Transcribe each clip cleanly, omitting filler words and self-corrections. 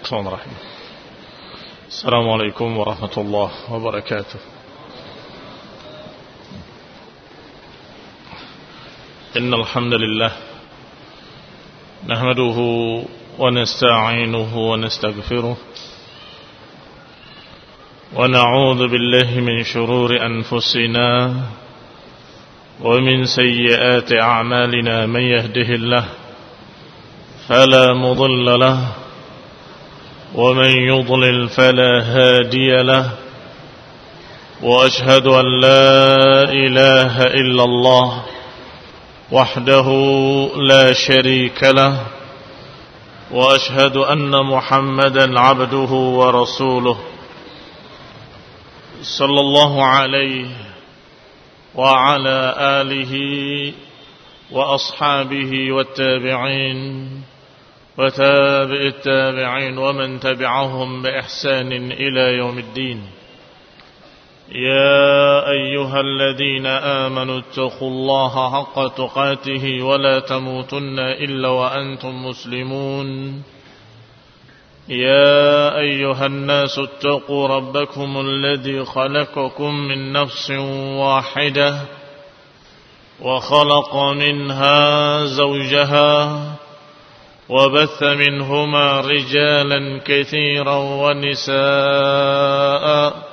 Bismillahirrahmanirrahim. Assalamualaikum warahmatullahi wabarakatuh. Innal hamdalillah nahmaduhu wa nasta'inuhu wa nastaghfiruh wa na'udzu billahi min shururi anfusina wa min sayyiati a'malina man yahdihillahu fala mudilla lahu ومن يضلل فلا هادي له وأشهد أن لا إله إلا الله وحده لا شريك له وأشهد أن محمدا عبده ورسوله صلى الله عليه وعلى آله وأصحابه والتابعين وتابع التابعين ومن تبعهم بإحسان إلى يوم الدين. يا أيها الذين آمنوا اتقوا الله حق تقاته ولا تموتن إلا وأنتم مسلمون. يا أيها الناس اتقوا ربكم الذي خلقكم من نفس واحدة وخلق منها زوجها وبث منهما رجالا كثيرا ونساء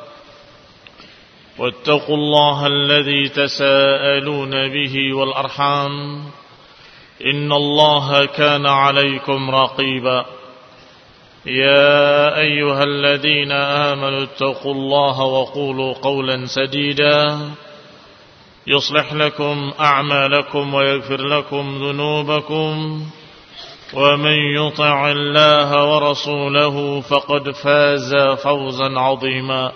واتقوا الله الذي تساءلون به والأرحام إن الله كان عليكم رقيبا. يا أيها الذين آمنوا اتقوا الله وقولوا قولا سديدا يصلح لكم أعمالكم ويغفر لكم ذنوبكم ومن يطع الله ورسوله فقد فاز فوزا عظيما.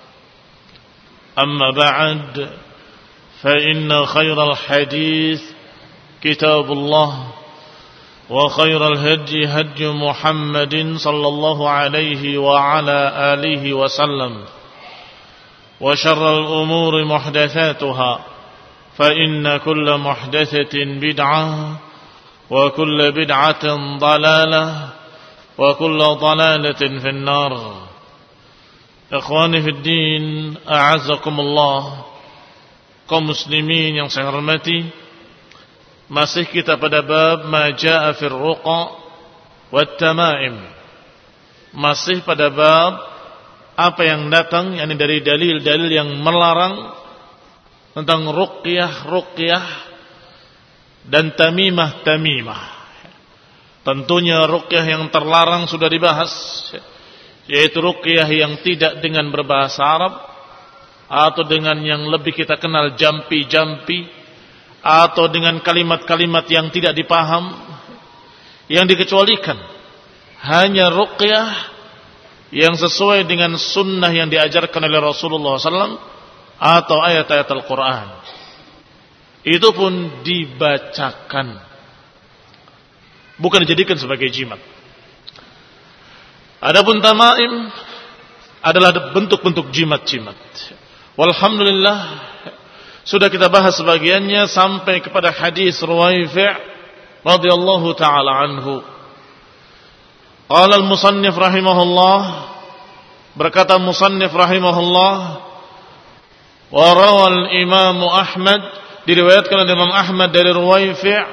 أما بعد فإن خير الحديث كتاب الله وخير الهدي هدي محمد صلى الله عليه وعلى آله وسلم وشر الأمور محدثاتها فإن كل محدثة بدعة وكل بدعة ضلالة وكل ضلالة في النار. Ikhwani fid din, a'azzakumullah. Kaum muslimin yang saya hormati, masih kita pada bab ma jaa'a fir ruqa wat tamaim. Masih pada bab apa yang datang yakni dari dalil-dalil yang melarang tentang ruqyah dan tamimah. Tentunya ruqyah yang terlarang sudah dibahas, yaitu ruqyah yang tidak dengan berbahasa Arab atau dengan yang lebih kita kenal jampi-jampi atau dengan kalimat-kalimat yang tidak dipaham. Yang dikecualikan hanya ruqyah yang sesuai dengan sunnah yang diajarkan oleh Rasulullah SAW atau ayat-ayat Al-Quran. Itu pun dibacakan, bukan dijadikan sebagai jimat. Adapun tamaim adalah bentuk-bentuk jimat-jimat. Walhamdulillah sudah kita bahas sebagiannya sampai kepada hadis Ruwaifi' radhiyallahu taala anhu. Qala al-musannif rahimahullah, berkata musannif rahimahullah, wa rawal Imam Ahmad, diriwayatkan oleh Imam Ahmad dari Ruwaifi',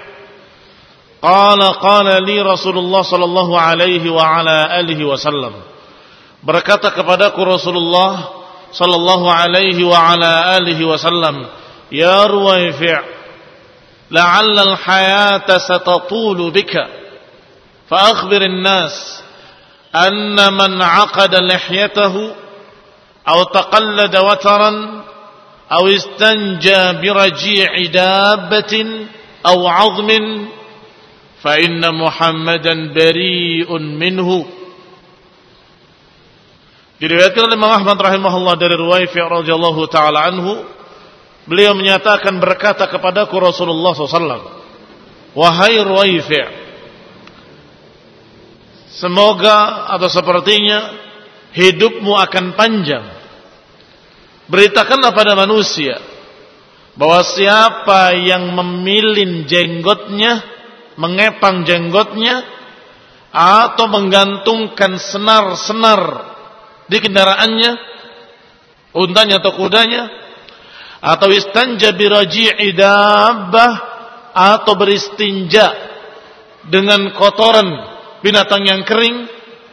qala li Rasulullah sallallahu alaihi wa ala alihi wasallam, berkata kepadaku Rasulullah sallallahu alaihi wa ala alihi wasallam, ya Ruwaifi', la'alla al-hayata satatulu bika fa akhbir an-nas anna man 'aqada lihyatahu aw taqallada wataran أو استنجى برجيع دابة أو عظم فإن محمدا بريء منه. Diriwayatkan oleh Imam Ahmad rahimahullah dari Ruwaifi' radhiyallahu taala anhu, beliau menyatakan, berkata kepadaku Rasulullah SAW, wahai Ruwaifi', semoga atau sepertinya hidupmu akan panjang. Beritakanlah pada manusia bahwa siapa yang memilin jenggotnya, mengepang jenggotnya, atau menggantungkan senar-senar di kendaraannya, untanya atau kudanya, atau istanja biraji'i dabbah, atau beristinja dengan kotoran binatang yang kering,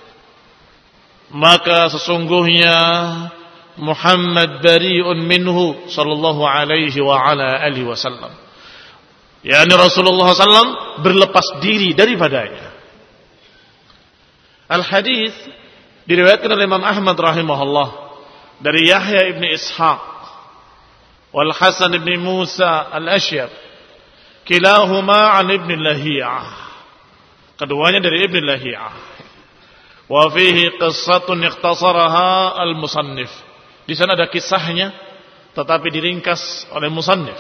maka sesungguhnya Muhammad bari'un minhu sallallahu alaihi wa ala alihi wasallam. yakni Rasulullah SAW berlepas diri daripadanya. Al-hadis diriwayatkan oleh Imam Ahmad rahimahullah dari Yahya ibn Ishaq wal Hasan ibn Musa al-Ashyab, kilahuma an ibn Lahiyah, keduanya dari ibn Lahiyah. Wa fihi qissatun ikhtasaraha al-musannif, di sana ada kisahnya tetapi diringkas oleh musannif.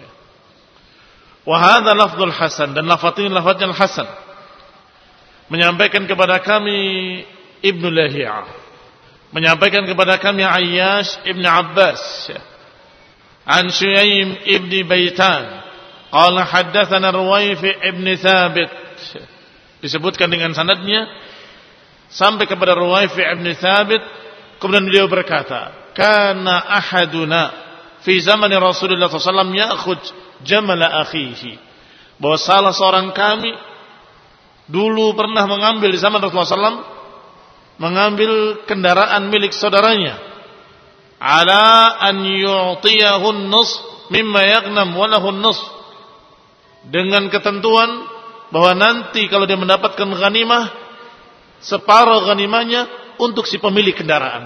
Wa hadza lafdzul Hasan, dan lafaz ini lafaznya Hasan, menyampaikan kepada kami Ibnu Lahiyah, menyampaikan kepada kami Ayyash Ibn Abbas an Shuaym Ibn Baitan qala haddatsana Ruwayfi Ibn Thabit, disebutkan dengan sanadnya sampai kepada Ruwayfi Ibn Thabit. Kemudian beliau berkata, kana ahaduna fi zaman Rasulullah SAW ya'khud jamala akhihi, bahwa salah seorang kami dulu pernah mengambil di zaman Rasulullah SAW, mengambil kendaraan milik saudaranya, ala an yu'tiyahu an-nus mimma yaghnam wa lahu an-nus, dengan ketentuan bahwa nanti kalau dia mendapatkan ghanimah, separuh ghanimahnya untuk si pemilik kendaraan.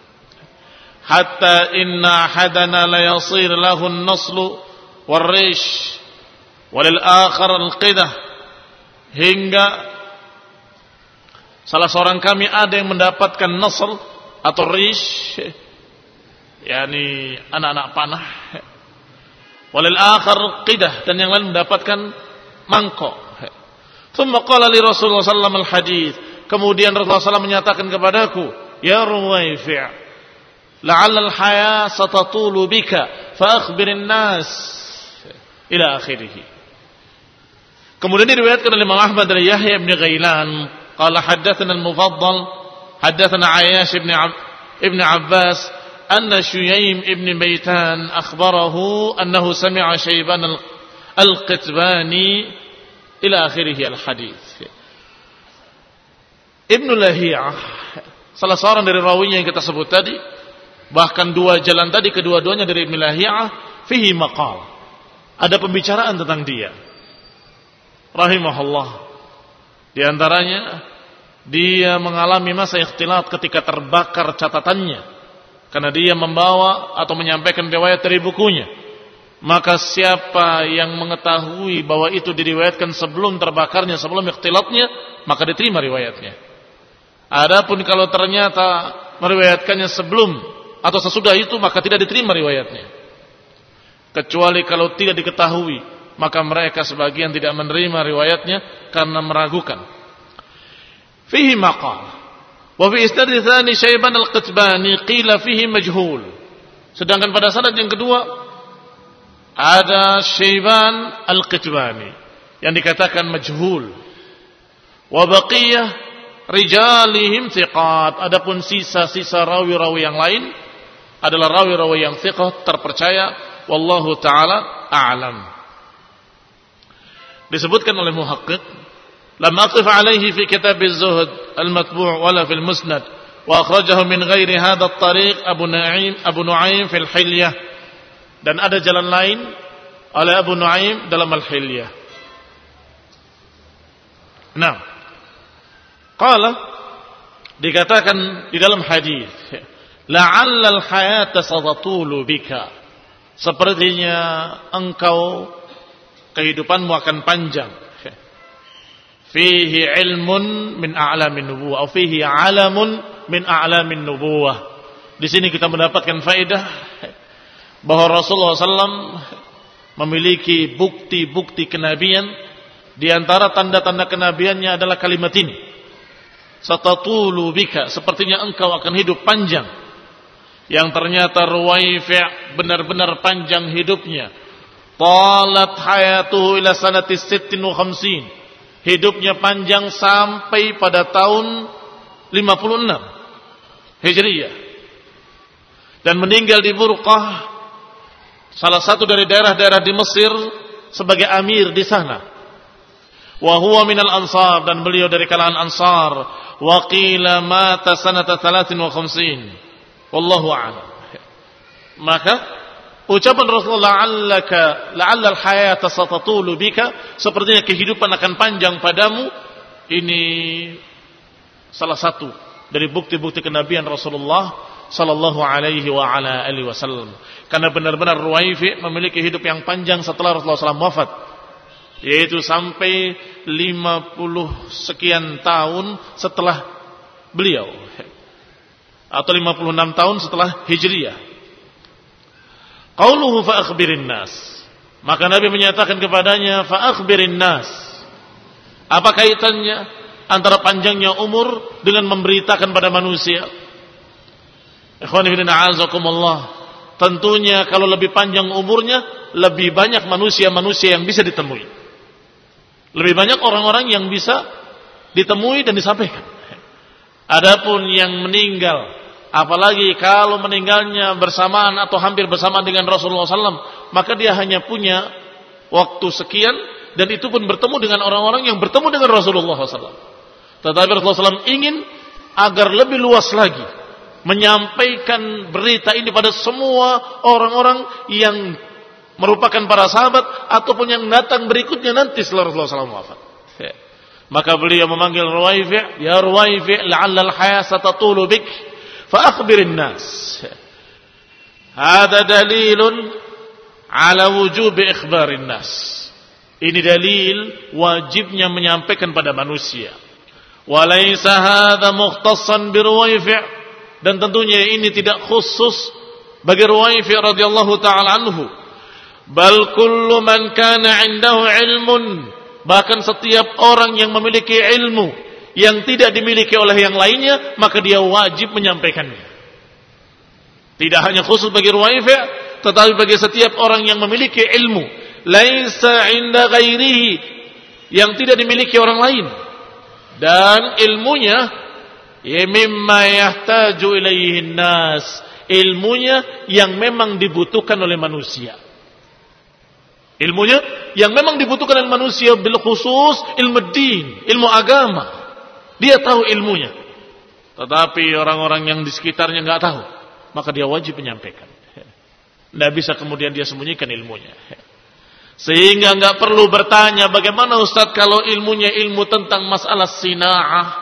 Hatta inna hadana la yasir lahu an-naslu war-rish walil akhar al-qidah, hingga salah seorang kami ada yang mendapatkan nasl atau rish, yakni anak-anak panah, walil akhar qidah, dan yang lain mendapatkan mangkok. Thumma qala li Rasulullah sallallahu alaihi wasallam al-hadits, kemudian Rasulullah SAW menyatakan kepadaku, ya Ruwayfi', la'alla al-haya satatulu bika fa akhbirin nas, ila akhirih. Kemudian diriwayatkan oleh Imam Ahmad dari Yahya bin Ghailan qala haddatsana al-Mufaddal haddatsana Ayyash ibn Abbas anna Shuaym ibn Baitan akhbarahu annahu sami'a Shayban al-Qitbani ila akhirih al-hadits. Ibn Lahiyah, salah seorang dari rawinya yang kita sebut tadi, bahkan dua jalan tadi kedua-duanya dari Ibn Lahiyah, fihi maqal, ada pembicaraan tentang dia rahimahullah. Di antaranya dia mengalami masa ikhtilat ketika terbakar catatannya, karena dia membawa atau menyampaikan riwayat dari bukunya. Maka siapa yang mengetahui bahwa itu diriwayatkan sebelum terbakarnya, sebelum ikhtilatnya, maka diterima riwayatnya. Adapun kalau ternyata meriwayatkannya sebelum atau sesudah itu, maka tidak diterima riwayatnya. Kecuali kalau tidak diketahui, maka mereka sebagian tidak menerima riwayatnya karena meragukan. Fihi maqal wa fi isnad tsani Syaiban al-Qitbani qila fihi majhul. Sedangkan pada sanad yang kedua ada Syaiban al-Qitbani yang dikatakan majhul. Wa baqiyah rijalihim thiqat, adapun sisa-sisa rawi-rawi yang lain adalah rawi-rawi yang thiqah, terpercaya. Wallahu ta'ala a'lam. Disebutkan oleh muhaqqiq, lam aqif alaihi fi kitab az-zuhd al-matbu' wala fil musnad, wa akhrajahu min ghairi hadha at-tariq Abu Nu'aim fil Hilyah, dan ada jalan lain oleh Abu Nu'aim dalam al-Hilyah. Nah, qala, dikatakan di dalam hadis, la'alla al-hayata satatulu bika, sepertinya engkau kehidupanmu akan panjang. Fihi ilmun min a'lamin nubuwah, atau fihi alamun min a'lamin nubuwah. Di sini kita mendapatkan faedah bahwa Rasulullah SAW memiliki bukti-bukti kenabian. Di antara tanda-tanda kenabiannya adalah kalimat ini, satatulu bika, sepertinya engkau akan hidup panjang. Yang ternyata Ruwayfi' benar-benar panjang hidupnya. Talat hayatuhu ila sanati 56, hidupnya panjang sampai pada tahun 56 Hijriyah, dan meninggal di Burqah, salah satu dari daerah-daerah di Mesir, sebagai amir di sana. Wa huwa minal ansar, dan beliau dari kalangan Ansar. Wa qila mata sanata 53. Wallahu a'lam. Maka ucapan Rasulullah, la'alla al-hayata satatulu bika, sepertinya kehidupan akan panjang padamu, ini salah satu dari bukti-bukti kenabian Rasulullah sallallahu alaihi wa ala alihi wasallam. Karena benar-benar Ruwaifi memiliki hidup yang panjang setelah Rasulullah SAW wafat, yaitu sampai 50 sekian tahun setelah beliau, atau 56 tahun setelah Hijriyah. Qauluhu fa akhbirin nas, maka Nabi menyatakan kepadanya, fa akhbirin nas. Apa kaitannya antara panjangnya umur dengan memberitakan pada manusia? Ikhwani fillah, a'azakumullah. Tentunya kalau lebih panjang umurnya, lebih banyak manusia-manusia yang bisa ditemui. Lebih banyak orang-orang yang bisa ditemui dan disampaikan. Adapun yang meninggal, apalagi kalau meninggalnya bersamaan atau hampir bersamaan dengan Rasulullah SAW, maka dia hanya punya waktu sekian, dan itu pun bertemu dengan orang-orang yang bertemu dengan Rasulullah SAW. Tetapi Rasulullah SAW ingin agar lebih luas lagi menyampaikan berita ini pada semua orang-orang yang merupakan para sahabat ataupun yang datang berikutnya nanti setelah Rasulullah SAW wafat. Maka beliau memanggil Ruwaifi, ya Ruwaifi, la'alla al-hayata tatulu bik, fa akhbirin nas. Hada dalilun ala wujubi ikhbarin nas. Ini dalil wajibnya menyampaikan pada manusia. Wa laysa hadha mukhtassan bi Ruwaifi', dan tentunya ini tidak khusus bagi Ruwaifi radhiyallahu taala anhu. Bal kullu man kana 'indahu ilmun, bahkan setiap orang yang memiliki ilmu yang tidak dimiliki oleh yang lainnya, maka dia wajib menyampaikannya. Tidak hanya khusus bagi Ruwaifi, tetapi bagi setiap orang yang memiliki ilmu laisa 'inda ghairihi, yang tidak dimiliki orang lain, dan ilmunya mimma yahtaju ilaihi nas, ilmunya yang memang dibutuhkan oleh manusia. Ilmunya yang memang dibutuhkan oleh manusia, bil khusus ilmu din, ilmu agama. Dia tahu ilmunya, tetapi orang-orang yang di sekitarnya enggak tahu, maka dia wajib menyampaikan. Tidak bisa kemudian dia sembunyikan ilmunya. Sehingga enggak perlu bertanya, bagaimana Ustaz kalau ilmunya ilmu tentang masalah sina'ah?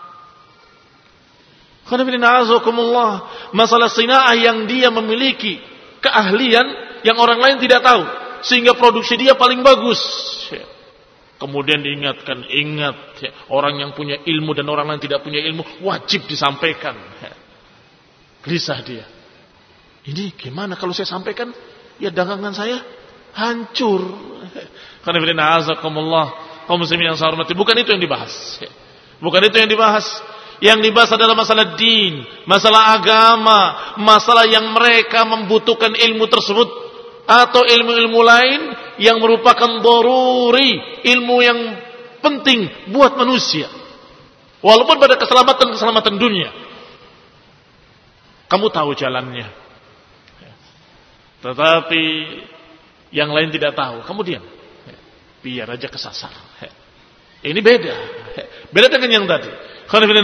Masalah sina'ah yang dia memiliki keahlian yang orang lain tidak tahu, sehingga produksi dia paling bagus. Kemudian diingatkan, ingat, orang yang punya ilmu dan orang lain tidak punya ilmu wajib disampaikan. Gelisah dia. Ini gimana kalau saya sampaikan? Ya dagangan saya hancur. Kaum muslimin yang saya hormati, bukan itu yang dibahas. Bukan itu yang dibahas. Yang dibahas adalah masalah din, masalah agama, masalah yang mereka membutuhkan ilmu tersebut atau ilmu-ilmu lain yang merupakan daruri, ilmu yang penting buat manusia. Walaupun pada keselamatan dunia, kamu tahu jalannya, tetapi yang lain tidak tahu, kamu diam, biar aja kesasar. Ini beda dengan yang tadi.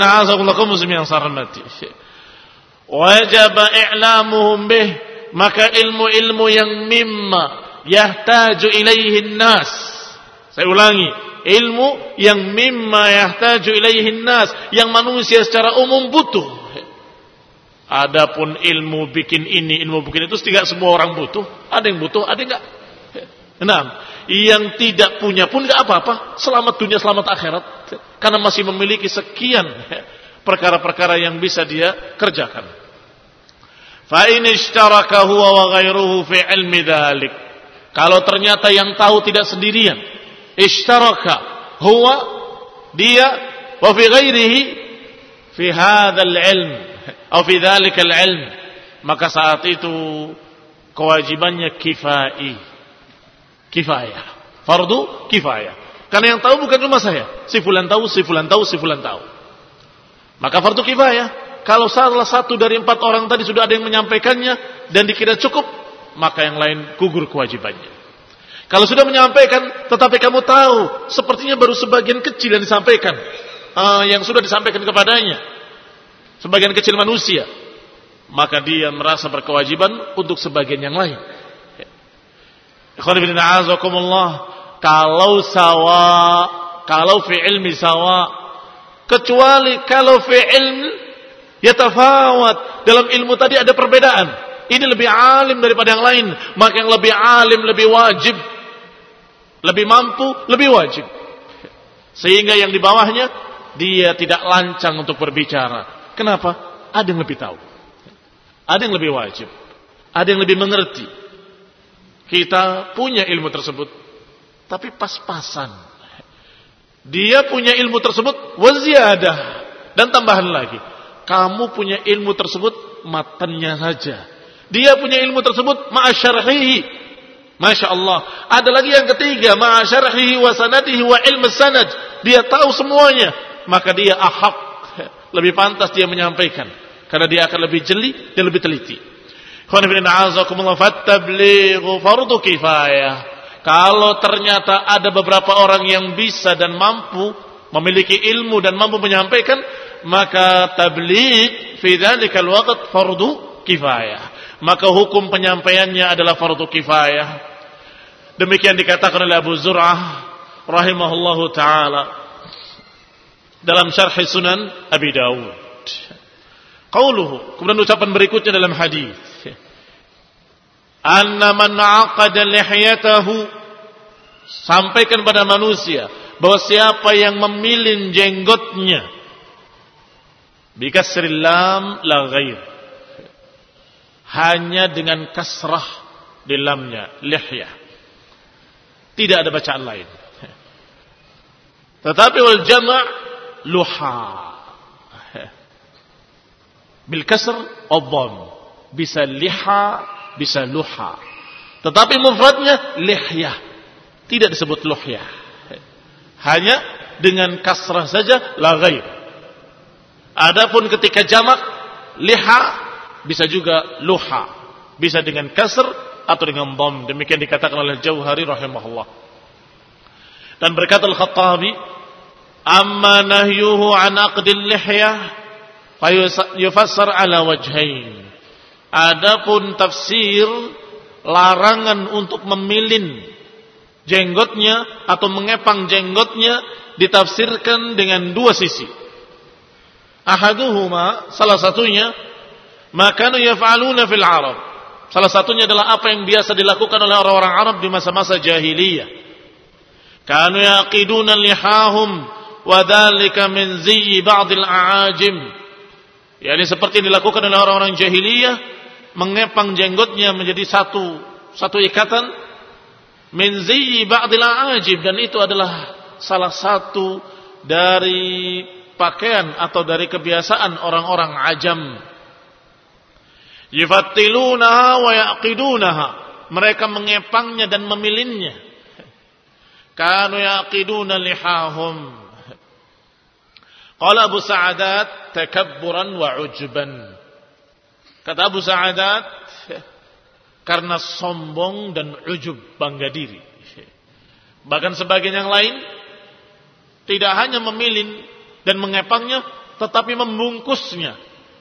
Wajib i'lamuhum bih, maka ilmu-ilmu yang mimma yahtaju ilaihin nas. Saya ulangi, ilmu yang mimma yahtaju ilaihin nas, yang manusia secara umum butuh. Adapun ilmu bikin ini, ilmu bikin itu, tidak semua orang butuh. Ada yang butuh, ada yang enggak. Nah, yang tidak punya pun enggak apa-apa, selamat dunia selamat akhirat, karena masih memiliki sekian perkara-perkara yang bisa dia kerjakan. Fa in ishtaraka huwa wa ghairuhu fi ilmi dzalik, kalau ternyata yang tahu tidak sendirian, ishtaraka huwa, dia, wa fi ghairihi fi hadzal ilm atau fi dzalikal ilm, maka saat itu kewajibannya kifayah, fardu kifayah. Karena yang tahu bukan cuma saya. Si fulan tahu, si fulan tahu, si fulan tahu. Maka fardu kifayah. Kalau salah satu dari 4 orang tadi sudah ada yang menyampaikannya dan dikira cukup, maka yang lain gugur kewajibannya. Kalau sudah menyampaikan, tetapi kamu tahu, sepertinya baru sebagian kecil yang disampaikan, yang sudah disampaikan kepadanya, sebagian kecil manusia, maka dia merasa berkewajiban untuk sebagian yang lain. Kalau fi ilmi sawa, kecuali kalau fi ilmi yatafawat, dalam ilmu tadi ada perbedaan. Ini lebih alim daripada yang lain, maka yang lebih alim lebih wajib, lebih mampu lebih wajib. Sehingga yang di bawahnya dia tidak lancang untuk berbicara. Kenapa? Ada yang lebih tahu, ada yang lebih wajib, ada yang lebih mengerti. Kita punya ilmu tersebut, tapi pas-pasan. Dia punya ilmu tersebut waziyadah, dan tambahan lagi. Kamu punya ilmu tersebut matannya saja. Dia punya ilmu tersebut ma'asyarhihi. Masya Allah. Ada lagi yang ketiga, ma'asyarhihi wa sanadihi wa ilmu sanad. Dia tahu semuanya. Maka dia ahaq. Lebih pantas dia menyampaikan. Karena dia akan lebih jeli dan lebih teliti. Fattablighu fardu kifayah. Kalau ternyata ada beberapa orang yang bisa dan mampu, memiliki ilmu dan mampu menyampaikan, maka tabligh fi dzalikal waqt fardu kifayah. Maka hukum penyampaiannya adalah fardu kifayah. Demikian dikatakan oleh Abu Zur'ah rahimahullahu taala dalam syarh Sunan Abi Dawud. Qauluhu, kemudian ucapan berikutnya dalam hadis, anna man aqada lihyatahu, sampaikan pada manusia bahwa siapa yang memilin jenggotnya, bikasril lam la ghair, hanya dengan kasrah di lamnya, lihyah, tidak ada bacaan lain. Tetapi wal jama' luha, bil kasr adham, bisa liha, bisa luha. Tetapi mufradnya lihyah, tidak disebut luhyah. Hanya dengan kasrah saja, la ghair. Adapun ketika jamak, liha, bisa juga luha, bisa dengan kasr atau dengan dham. Demikian dikatakan oleh Jauhari rahimahullah. Dan berkata Al-Khattabi, amma nahyuhu an aqdil lihyah fayufassar ala wajhain. Adapun tafsir larangan untuk memilin jenggotnya atau mengepang jenggotnya ditafsirkan dengan dua sisi. Ahaduhuma, salah satunya, makanu yaf'aluna fil Arab. Salah satunya adalah apa yang biasa dilakukan oleh orang-orang Arab di masa-masa jahiliyah. Kanu yaqiduna lihahum wa dzalika min ziyyi ba'dil a'ajim. Yani seperti yang dilakukan oleh orang-orang jahiliyah, mengepang jenggotnya menjadi satu ikatan, min ziyyi ba'dil a'ajim, dan itu adalah salah satu dari pakaian atau dari kebiasaan orang-orang ajam. Yufattilunaha wa yaqidunaha, mereka mengepangnya dan memilinnya. Kanu yaqiduna lihahum. Qala Abu Sa'adat takabburan wa ujban. Kata Abu Sa'adat, karena sombong dan ujub, bangga diri. Bahkan sebagian yang lain tidak hanya memilin dan mengepangnya, tetapi membungkusnya.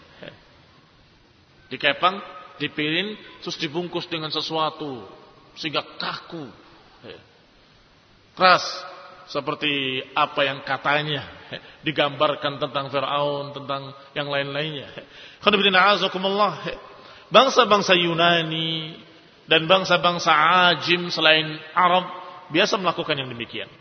Dikepang, dipilin, terus dibungkus dengan sesuatu sehingga kaku, keras, seperti apa yang katanya digambarkan tentang Fir'aun, tentang yang lain-lainnya. Bangsa-bangsa Yunani dan bangsa-bangsa Ajim selain Arab biasa melakukan yang demikian.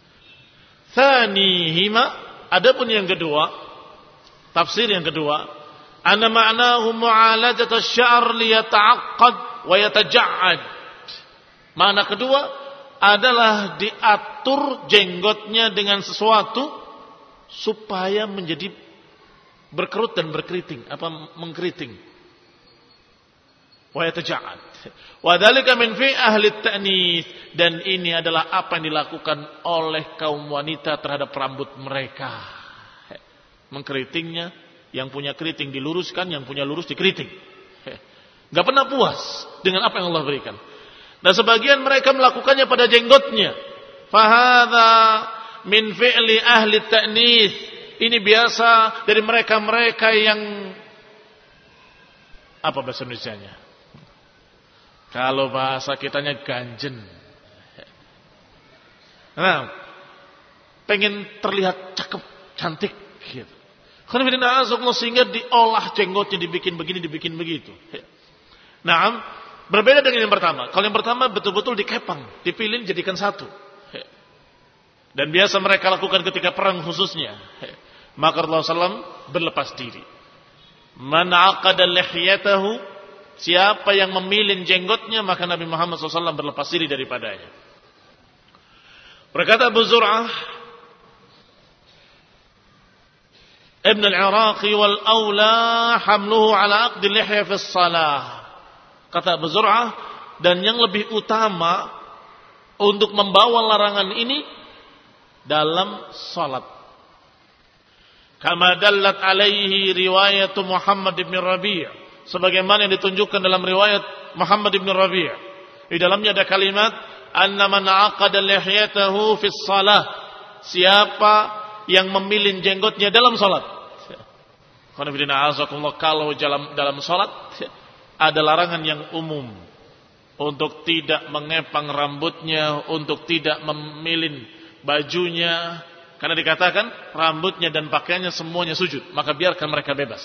Tsanihima, adapun yang kedua, tafsir yang kedua, anna ma'nahu mu'alajat asy-sya'r liyata'aqqad wa yataja'ad. Makna kedua adalah diatur jenggotnya dengan sesuatu supaya menjadi berkerut dan berkeriting, mengkeriting. wa yataja'ad. Wa dzalika min fi ahli ta'nits, dan ini adalah apa yang dilakukan oleh kaum wanita terhadap rambut mereka. Mengkeritingnya, yang punya keriting diluruskan, yang punya lurus dikeriting. Enggak pernah puas dengan apa yang Allah berikan. Dan sebagian mereka melakukannya pada jenggotnya. Fahadha min fi'li ahli ta'nits. Ini biasa dari mereka-mereka yang apa bahasa Indonesianya? Kalau bahasa kitanya ganjen. Nah, pengen terlihat cakep, cantik gitu. Sehingga diolah jenggotnya, dibikin begini, dibikin begitu. Nah, berbeda dengan yang pertama. Kalau yang pertama betul-betul dikepang, dipilih jadikan satu. Dan biasa mereka lakukan ketika perang khususnya. Maka Rasulullah SAW berlepas diri. Man aqada lihyatahu, siapa yang memilih jenggotnya, maka Nabi Muhammad SAW berlepas diri daripadanya. Berkata Abu Zur'ah Ibn al-Iraqi, wal awla hamluhu ala aqdi lihya fi shalah. Kata Abu Zur'ah, dan yang lebih utama untuk membawa larangan ini dalam salat. Kama dallat alaihi riwayat Muhammad ibn Rabi', sebagaimana yang ditunjukkan dalam riwayat Muhammad ibn Rabi'. Di dalamnya ada kalimat anna man aqada lihyatahu fi shalah, siapa yang memilih jenggotnya dalam salat. Kalau dalam salat ada larangan yang umum untuk tidak mengepang rambutnya, untuk tidak memilih bajunya, karena dikatakan rambutnya dan pakaiannya semuanya sujud, maka biarkan mereka bebas.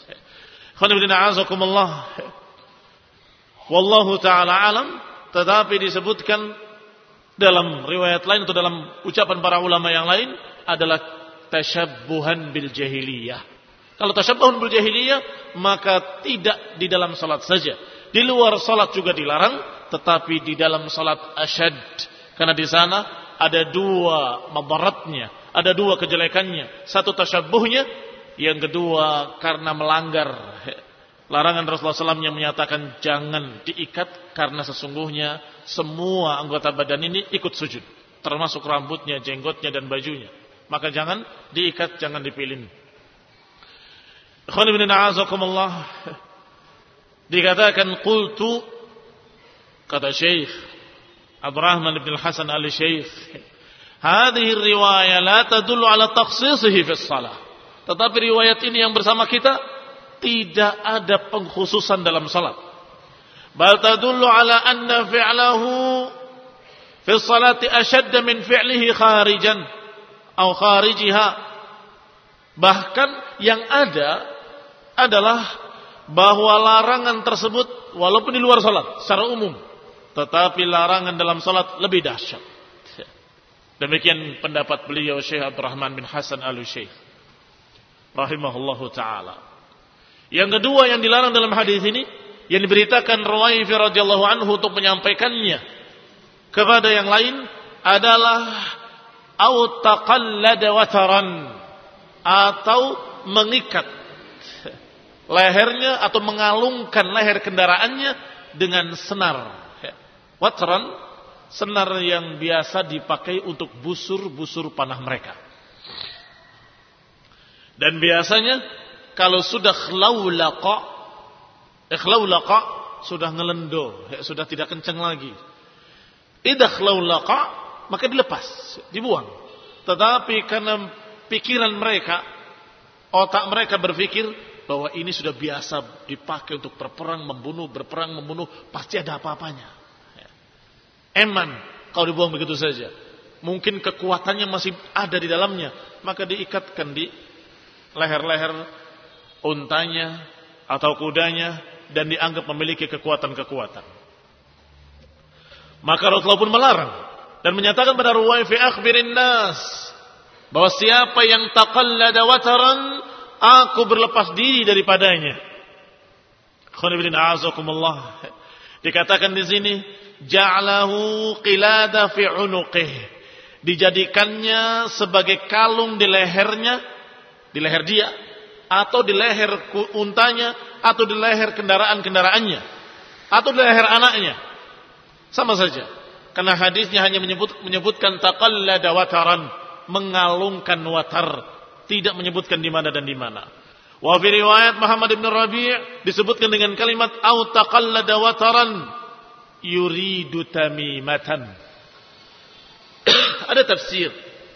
Wallahu ta'ala alam. Tetapi disebutkan dalam riwayat lain atau dalam ucapan para ulama yang lain adalah tasyabbuhan bil jahiliyah. Kalau tasyabbuhan bil jahiliyah, maka tidak di dalam salat saja, di luar salat juga dilarang, tetapi di dalam salat asyad, karena di sana ada dua madaratnya, ada dua kejelekannya. Satu tasyabbuhnya, yang kedua karena melanggar larangan Rasulullah SAW yang menyatakan jangan diikat, karena sesungguhnya semua anggota badan ini ikut sujud, termasuk rambutnya, jenggotnya dan bajunya. Maka jangan diikat, jangan dipilih. Ikhwan ibn a'azakumullah, dikatakan qultu, kata Syekh Abdurrahman ibn Hasan al-Syekh, hadhihi riwayah la tadullu ala takhsisihi fi shalah. Tetapi riwayat ini yang bersama kita tidak ada pengkhususan dalam salat. Bal tadullu ala anna fi'lahu fi salati ashadda min fi'lihi kharijan atau kharijiha. Bahkan yang ada adalah bahwa larangan tersebut walaupun di luar salat secara umum, tetapi larangan dalam salat lebih dahsyat. Demikian pendapat beliau Syekh Abdurrahman bin Hasan al-Syekh rahimahullahu taala. Yang kedua yang dilarang dalam hadis ini, yang diberitakan Ruwaifi radhiyallahu anhu untuk menyampaikannya kepada yang lain adalah au taqallada wataran, atau mengikat lehernya atau mengalungkan leher kendaraannya dengan senar. Watran, senar yang biasa dipakai untuk busur-busur panah mereka. Dan biasanya kalau sudah ikhlaulaqa, sudah ngelendo, sudah tidak kencang lagi. Idza ikhlaulaqa, maka dilepas, dibuang. Tetapi karena pikiran mereka, otak mereka berpikir bahwa ini sudah biasa dipakai untuk berperang, membunuh, pasti ada apa-apanya. Eman kalau dibuang begitu saja. Mungkin kekuatannya masih ada di dalamnya, maka diikatkan di leher-leher untanya atau kudanya dan dianggap memiliki kekuatan-kekuatan. Maka Rasulullah pun melarang dan menyatakan pada Ruwaifi, akhbirin nas, bahwa siapa yang taqallada wataran, aku berlepas diri daripadanya. Dikatakan di sini, ja'alahu qilada fi unuqih, dijadikannya sebagai kalung di lehernya, di leher dia, atau di leher untanya, atau di leher kendaraan-kendaraannya. atau di leher anaknya. Sama saja. Karena hadisnya hanya menyebutkan taqallada wataran, mengalungkan watar, tidak menyebutkan di mana dan di mana. Wa fi riwayat Muhammad bin Rabi' disebutkan dengan kalimat au taqallada wataran yuridu tamimatan. Ada tafsir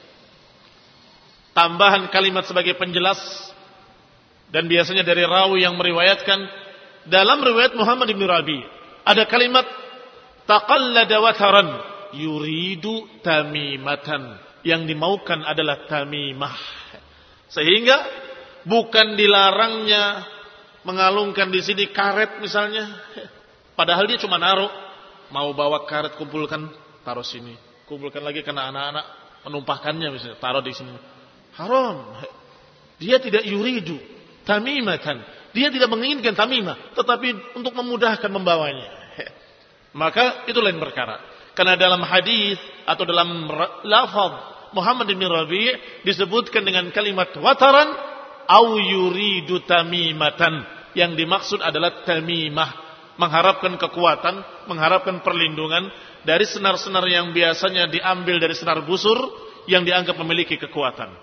tambahan kalimat sebagai penjelas, dan biasanya dari rawi yang meriwayatkan. Dalam riwayat Muhammad bin Rabi' ada kalimat taqallada wataran yuridu tamimatan, yang dimaukan adalah tamimah. Sehingga bukan dilarangnya mengalungkan di sini karet misalnya, padahal dia cuma naruh, mau bawa karet kumpulkan taruh sini, kumpulkan lagi karena anak-anak menumpahkannya misalnya taruh di sini. Haram. Dia tidak yuridu tamimatan, dia tidak menginginkan tamimah, tetapi untuk memudahkan membawanya. Maka itu lain perkara. Karena dalam hadis atau dalam lafaz Muhammad bin Rabi' disebutkan dengan kalimat wataran au yuridu tamimatan, yang dimaksud adalah tamimah, mengharapkan kekuatan, mengharapkan perlindungan dari senar-senar yang biasanya diambil dari senar busur yang dianggap memiliki kekuatan.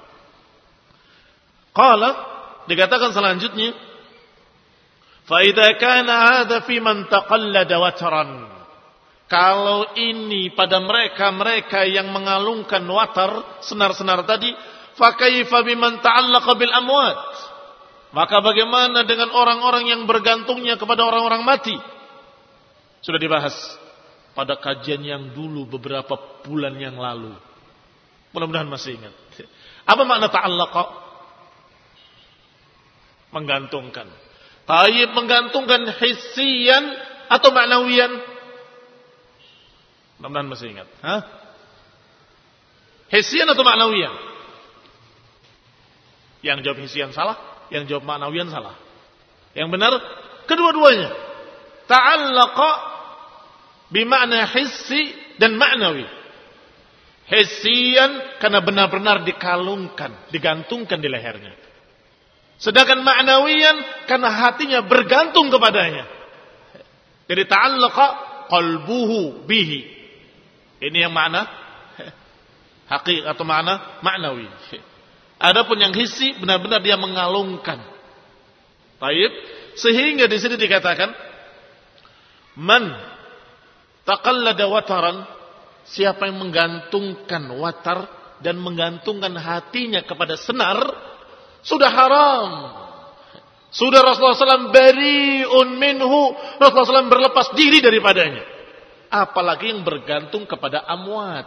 Qala, dikatakan selanjutnya, fa idza kana hadza fi man taqallada wataran, kalau ini pada mereka yang mengalungkan watar, senar-senar tadi, fa kaifa biman ta'allaqa bil amwat, maka bagaimana dengan orang-orang yang bergantungnya kepada orang-orang mati? Sudah dibahas pada kajian yang dulu beberapa bulan yang lalu. Mudah-mudahan masih ingat. Apa makna ta'allaqa? Menggantungkan. Tayyib, menggantungkan hissiyan atau ma'nawiyan? Mudah-mudahan masih ingat. Hissiyan atau ma'nawiyan? Yang jawab hissiyan salah, yang jawab ma'nawiyan salah. Yang benar kedua-duanya. Ta'allaqa bima'na hissi dan ma'nawi. Hissiyan karena benar-benar dikalungkan, digantungkan di lehernya. Sedangkan ma'nawiyan karena hatinya bergantung kepadanya. Jadi ta'allaqa qalbuhu bihi. Ini yang makna haqiqi atau makna ma'nawi. Adapun yang hissi benar-benar dia mengalungkan. Baik, sehingga di sini dikatakan man taqallada wataran, siapa yang menggantungkan watar dan menggantungkan hatinya kepada senar, sudah haram. Sudah Rasulullah SAW bari'un minhu, Rasulullah SAW berlepas diri daripadanya. Apalagi yang bergantung kepada amwat.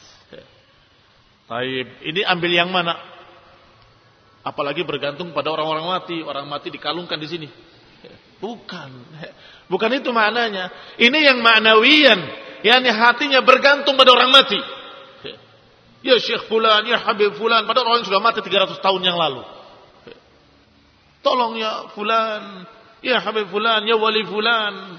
Baik, ini ambil yang mana? Apalagi bergantung pada orang-orang mati. Orang mati dikalungkan di sini. Bukan itu maknanya. Ini yang ma'nawiyan, yakni hatinya bergantung pada orang mati. Ya Syekh Fulan, ya Habib Fulan, pada orang yang sudah mati 300 tahun yang lalu. Tolong ya Fulan, ya Habib Fulan, ya Wali Fulan,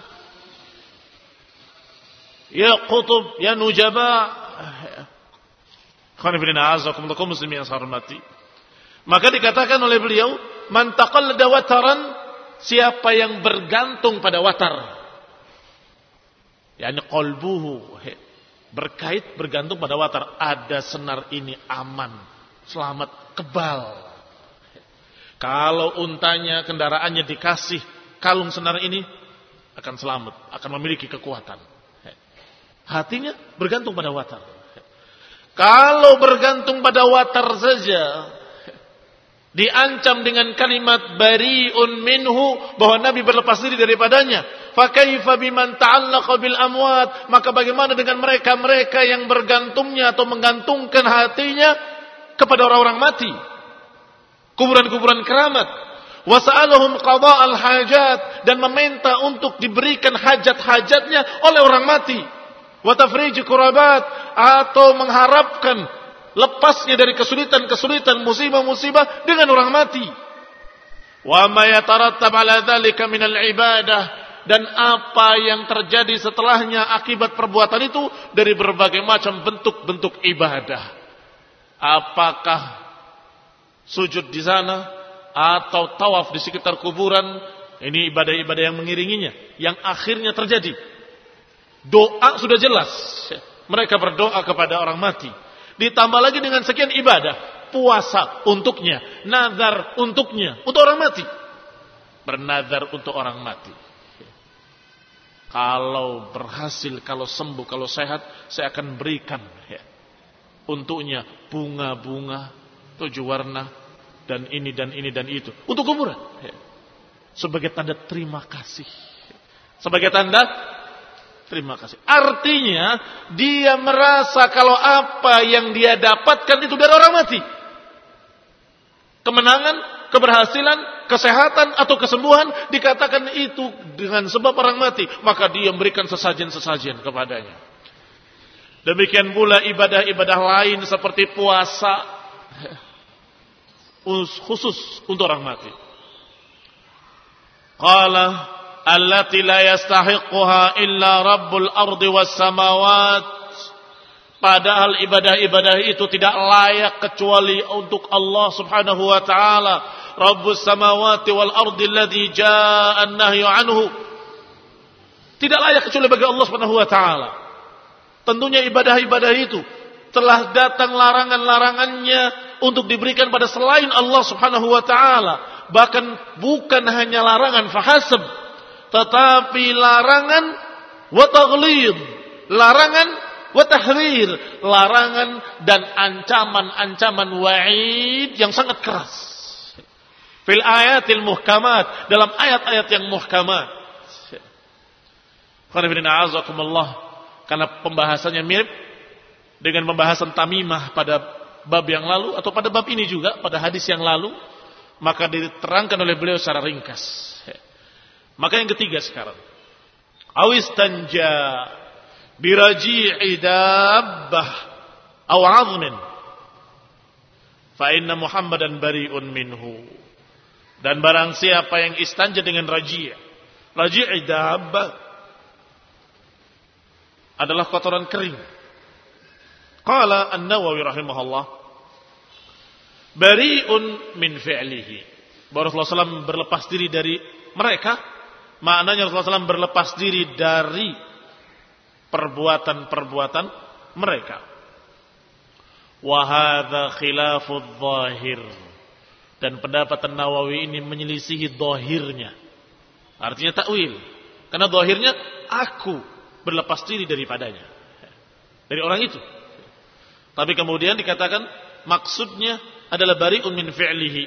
ya Qutub, ya Nujaba. Khonifidina azakumullah muslimin yang saya hormati. Maka dikatakan oleh beliau, man taqallada wataran, siapa yang bergantung pada watar, yakni qalbuhu, bergantung pada watar, ada senar ini aman, selamat, kebal. Kalau untanya, kendaraannya dikasih kalung senar ini, akan selamat, akan memiliki kekuatan. Hatinya bergantung pada watar. Kalau bergantung pada watar saja, diancam dengan kalimat bari'un minhu, bahwa Nabi berlepas diri daripadanya. Fa kaifa biman ta'allaqa bil amwat, maka bagaimana dengan mereka-mereka yang bergantungnya atau menggantungkan hatinya kepada orang-orang mati, kuburan-kuburan keramat. Wasa'alahum qada'al hajat, dan meminta untuk diberikan hajat-hajatnya oleh orang mati. Wa tafrij kurabat, atau mengharapkan lepasnya dari kesulitan-kesulitan, musibah-musibah dengan orang mati. Wa ma yatarattab ala dzalika minal ibadah, dan apa yang terjadi setelahnya akibat perbuatan itu dari berbagai macam bentuk-bentuk ibadah. Apakah sujud di sana, atau tawaf di sekitar kuburan, Ini ibadah-ibadah yang mengiringinya, yang akhirnya terjadi. Doa sudah jelas. Mereka berdoa kepada orang mati. Ditambah lagi dengan sekian ibadah. Puasa untuknya, nazar untuknya, untuk orang mati. Bernazar untuk orang mati. Kalau berhasil, kalau sembuh, kalau sehat, saya akan berikan untuknya bunga-bunga 7 warna dan ini dan ini dan itu untuk kuburan. Sebagai tanda terima kasih. Sebagai tanda terima kasih. Artinya dia merasa kalau apa yang dia dapatkan itu dari orang mati. Kemenangan, keberhasilan, kesehatan atau kesembuhan dikatakan itu dengan sebab orang mati. Maka dia memberikan sesajen-sesajen kepadanya. Demikian pula ibadah-ibadah lain seperti puasa. Khusus untuk orang mati. Qala allati la yastahiqquha illa rabbul ardi was samawat. Padahal ibadah-ibadah itu tidak layak kecuali untuk Allah Subhanahu wa taala, Rabbus samawati wal ardi alladzi jaa'a an-nahyu anhu. Tidak layak kecuali bagi Allah Subhanahu wa taala. Tentunya ibadah-ibadah itu telah datang larangan-larangannya untuk diberikan pada selain Allah Subhanahu wa taala. Bahkan bukan hanya larangan fahasab, tetapi larangan wa taghlid, larangan wa tahrir, larangan dan ancaman-ancaman wa'id yang sangat keras. Fil ayatil muhkamat, dalam ayat-ayat yang muhkamat. Karena pembahasannya mirip dengan pembahasan tamimah pada bab yang lalu atau pada bab ini juga, pada hadis yang lalu, maka diterangkan oleh beliau secara ringkas. Maka yang ketiga sekarang, awistanja biraji'i dabbah aw 'azmin fa inna Muhammadan bari'un minhu. Dan barang siapa yang istanja dengan raji' dabbah adalah kotoran kering. Qala An-Nawawi rahimahullah, bari'un min fi'lihi. Rasulullah SAW berlepas diri dari mereka. Maknanya Rasulullah SAW berlepas diri dari perbuatan-perbuatan mereka. Wa hadza khilafudz zahir. Dan pendapat An-Nawawi ini menyelisihi zahirnya. Artinya takwil. Karena zahirnya aku berlepas diri daripadanya. Dari orang itu. Tapi kemudian dikatakan maksudnya adalah bari'un min fi'lihi.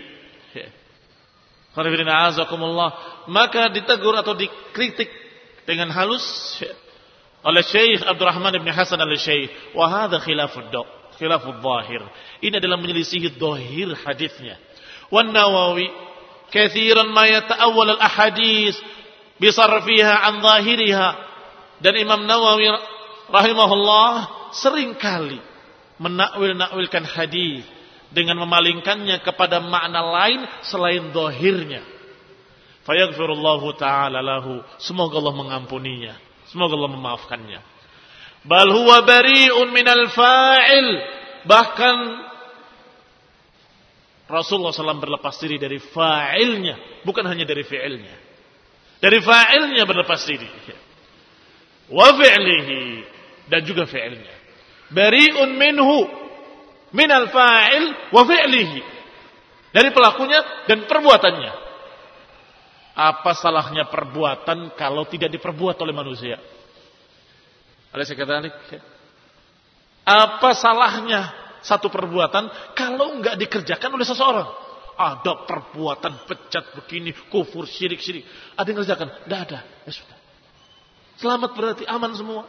Maka ditegur atau dikritik dengan halus oleh Syekh Abdurrahman bin Hasan al-Syekh. Wa hadza khilafud zahir. Ini adalah menyelisihi zahir hadisnya. Wan Nawawi katsiran ma yata'awwal al-ahadits bi sarfiha an zahiriha. Dan Imam Nawawi rahimahullah seringkali menakwil-nakwilkan hadis dengan memalingkannya kepada makna lain selain zahirnya. Fayaghfirullahu ta'ala lahu. Semoga Allah mengampuninya. Semoga Allah memaafkannya. Bal huwa bari'un minal fa'il. Bahkan Rasulullah SAW berlepas diri dari fa'ilnya. Bukan hanya dari fi'ilnya. Dari fa'ilnya berlepas diri. Wa fi'lihi. Dan juga fi'ilnya. Bari'un minhu. Minal fa'il wa fi'lihi. Dari pelakunya dan perbuatannya. Apa salahnya perbuatan kalau tidak diperbuat oleh manusia? Alaysa kadzalik? Apa salahnya satu perbuatan kalau enggak dikerjakan oleh seseorang? Ada perbuatan pecat begini, kufur, syirik. Ada yang kerjakan? Enggak ada. Ya sudah. Selamat berarti aman semua.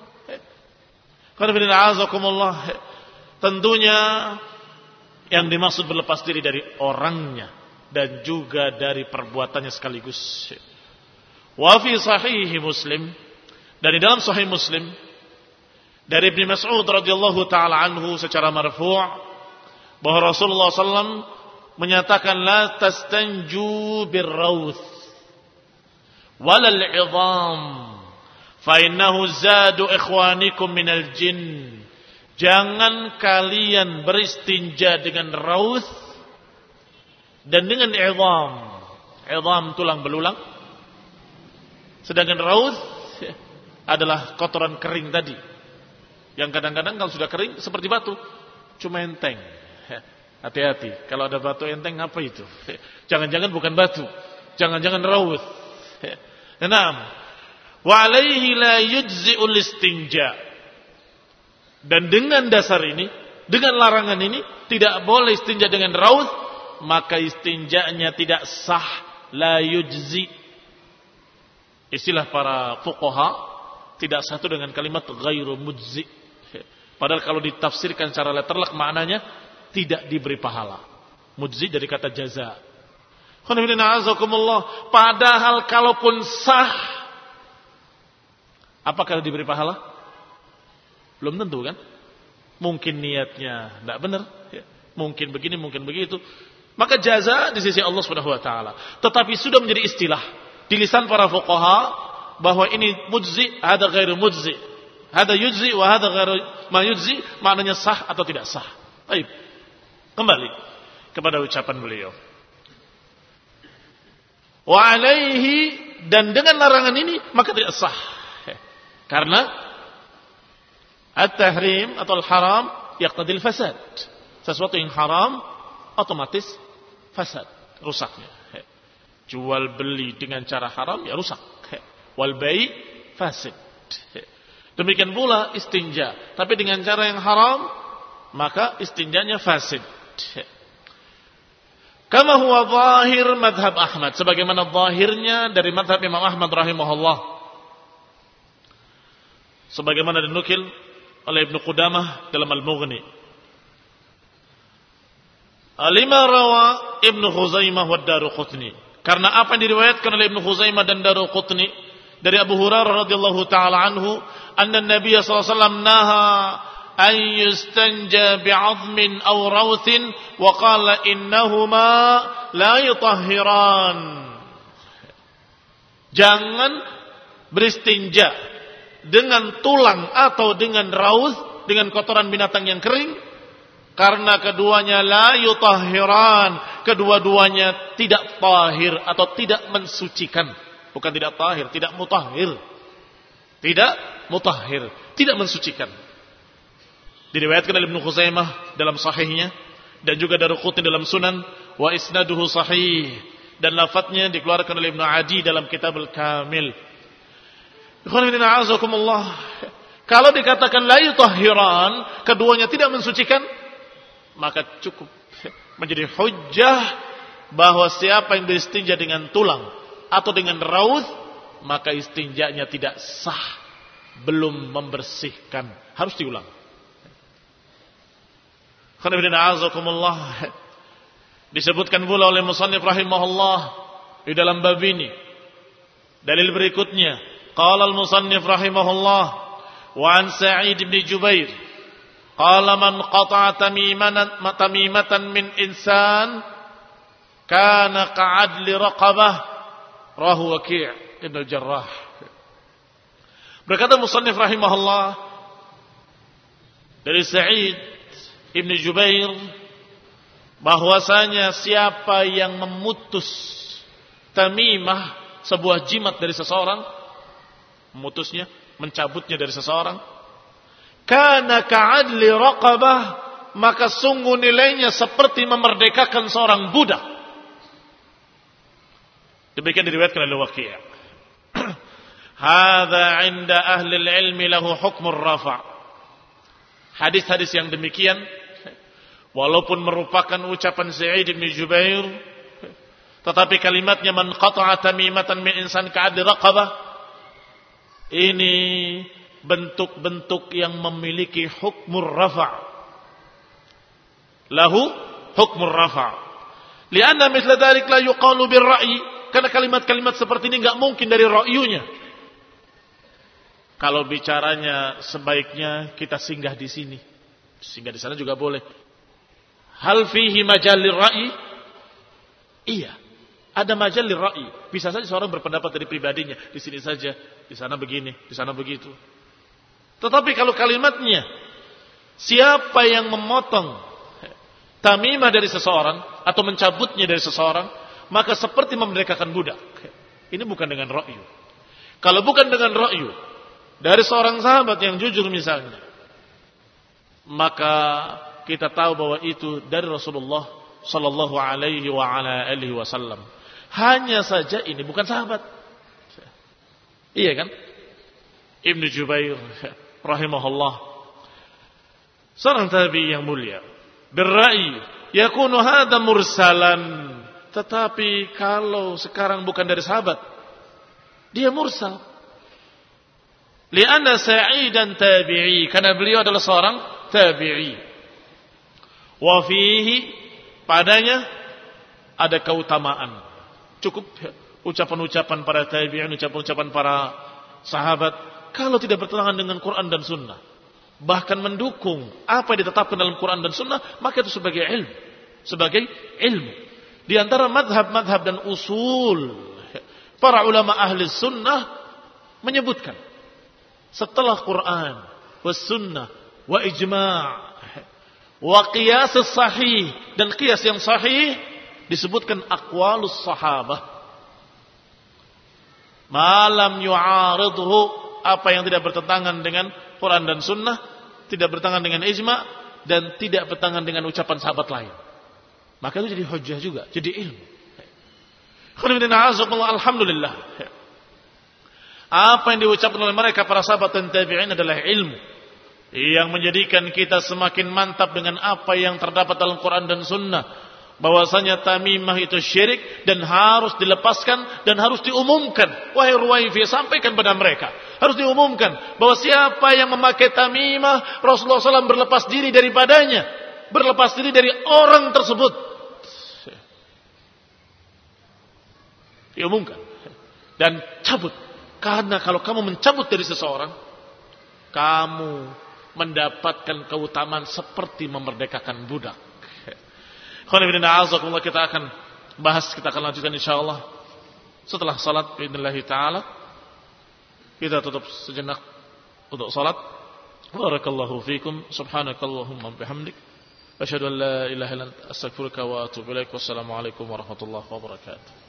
Tentunya yang dimaksud berlepas diri dari orangnya dan juga dari perbuatannya sekaligus. Wa fi sahih Muslim, dan di dalam sahih Muslim dari Ibnu Mas'ud radhiyallahu taala anhu secara marfu' bahwa Rasulullah SAW menyatakan la tastanju birrawth walal 'idham fa innahu zadu ikhwanikum minal jinn. Jangan kalian beristinja dengan rawth dan dengan idham. Idham tulang belulang Sedangkan raud adalah kotoran kering tadi. Yang kadang-kadang kalau sudah kering seperti batu, cuma enteng. Hati-hati, kalau ada batu enteng apa itu? Jangan-jangan bukan batu, jangan-jangan raud. Naam. Wa alaihi la yujzi'ul istinja. Dan dengan dasar ini, dengan larangan ini, tidak boleh istinja dengan raud, maka istinjanya tidak sah, la yujzi. Istilah para fuqaha tidak satu dengan kalimat ghairu mujzi. Padahal kalau ditafsirkan secara letterlek maknanya tidak diberi pahala. Mujzi dari kata jaza. Padahal kalaupun sah, apakah diberi pahala? Belum tentu kan? Mungkin niatnya tidak benar, mungkin begini, mungkin begitu. Maka jaza di sisi Allah Subhanahu wa taala. Tetapi sudah menjadi istilah di lisan para fuqaha bahwa ini mujzi, hada ghairu mujzi. Hada yujzi wa hada ghairu ma yujzi, maknanya sah atau tidak sah. Baik. Kembali kepada ucapan beliau. Wa alaihi, dan dengan larangan ini maka tidak sah. Karena at-tahrim atau al-haram yaqtadil fasad. Sesuatu yang haram otomatis fasad, rusaknya. Jual beli dengan cara haram ya rusak. Wal bai' fasid. Demikian pula istinja, tapi dengan cara yang haram maka istinjanya fasid. Kama huwa zahir madhab Ahmad, sebagaimana zahirnya dari madhab Imam Ahmad rahimahullah, sebagaimana dinukil oleh Ibnu Qudamah dalam Al-Mughni. Lima rawa Ibnu Khuzaimah wa Daruqutni, karena apa yang diriwayatkan oleh Ibnu Khuzaimah dan Daruqutni dari Abu Hurairah radhiyallahu taala anhu, anna Nabi sallallahu alaihi wasallam naha an yustanja bi'azmin aw rawthin wa qala innahuma la yutahhiran. Jangan beristinja dengan tulang atau dengan rauz, dengan kotoran binatang yang kering, karena keduanya la yutahhiran, kedua-duanya tidak tahir atau tidak mensucikan. Bukan tidak tahir, tidak mutahhir. Tidak mutahhir, tidak mensucikan. Diriwayatkan oleh Ibnu Khuzaimah dalam sahihnya dan juga Daruqutni dalam Sunan, wa isnaduhu sahih, dan lafadznya dikeluarkan oleh Ibnu Adi dalam Kitab Al-Kamil. Kalau dikatakan la yutahhiran, keduanya tidak mensucikan, maka cukup menjadi hujjah bahwa siapa yang beristinja dengan tulang atau dengan raud, maka istinjanya tidak sah, belum membersihkan, harus diulang. Disebutkan pula oleh musannif rahimahullah di dalam bab ini dalil berikutnya, qala al-musannif rahimahullah wa an Sa'id bin Jubair qala man qata'a tamimatan min insan kana ka'adli raqabah, rahu Waki' ibn al-Jarrah. Berkata musannif rahimahullah dari Sa'id Ibn Jubair bahwasanya siapa yang memutus tamimah, sebuah jimat dari seseorang, memutusnya, mencabutnya dari seseorang, kana ka'adli raqabah, maka sungguh nilainya seperti memerdekakan seorang budak. Demikian diriwayatkan oleh Waki'. Hadza 'inda ahli al-'ilmi lahu hukmur rafa'. Hadis-hadis yang demikian, walaupun merupakan ucapan Sa'id bin Jubair, tetapi kalimatnya man qata'a tamimatan min insan ka'adli raqabah, ini bentuk-bentuk yang memiliki hukmur rafa'. Lahu hukmur rafa'. Lianna mithla dzalik la yuqalu bir ra'yi, karena kalimat-kalimat seperti ini enggak mungkin dari ra'yunya. Kalau bicaranya sebaiknya kita singgah di sini, singgah di sana juga boleh. Hal fihi majalir ra'i? Iya, ada majalir ra'i. Bisa saja seorang berpendapat dari pribadinya, di sini saja, di sana begini, di sana begitu. Tetapi kalau kalimatnya, siapa yang memotong tamimah dari seseorang atau mencabutnya dari seseorang, maka seperti memerdekakan budak. Ini bukan dengan ra'yu. Kalau bukan dengan ra'yu dari seorang sahabat yang jujur misalnya, maka kita tahu bahwa itu dari Rasulullah sallallahu alaihi wa ala alihi wasallam. Hanya saja ini bukan sahabat. Iya kan? Ibnu Jubair rahimahullah, seorang tabi'i yang mulia, berra'i yakunu hadza mursalan. Tetapi kalau sekarang bukan dari sahabat, dia mursal. Lianna Sa'idan tabi'i, karena beliau adalah seorang tabi'i. Wa fihi, padanya ada keutamaan. Cukup ucapan-ucapan para tabi'in, ucapan-ucapan para sahabat, kalau tidak bertentangan dengan Quran dan Sunnah, bahkan mendukung apa yang ditetapkan dalam Quran dan Sunnah, maka itu sebagai ilmu. Sebagai ilmu. Di antara madhab-madhab dan usul, para ulama ahli sunnah menyebutkan, setelah Quran, wa sunnah, wa ijma' wa qiyas sahih, dan qiyas yang sahih, disebutkan aqwalus sahabah. Malam yu'aridhu, apa yang tidak bertentangan dengan Quran dan Sunnah, tidak bertentangan dengan ijma', dan tidak bertentangan dengan ucapan sahabat lain, maka itu jadi hujjah juga, jadi ilmu. Alhamdulillah, apa yang diucapkan oleh mereka para sahabat dan tabi'in adalah ilmu yang menjadikan kita semakin mantap dengan apa yang terdapat dalam Quran dan Sunnah, bahwasanya tamimah itu syirik dan harus dilepaskan dan harus diumumkan. Wahai Ruwaifi, sampaikan pada mereka, harus diumumkan bahwa siapa yang memakai tamimah, Rasulullah SAW berlepas diri daripadanya, berlepas diri dari orang tersebut. Diumumkan dan cabut, karena kalau kamu mencabut dari seseorang, kamu mendapatkan keutamaan seperti memerdekakan budak. Kita akan bahas, kita akan lanjutkan insyaallah setelah salat biidznillah taala. Kita tutup sejenak untuk salat. Barakallahu fikum, subhanakallahumma bihamdik, asyhadu an la ilaha illa anta, astaghfiruka wa atubu ilaik. Wassalamu alaikum warahmatullahi wabarakatuh.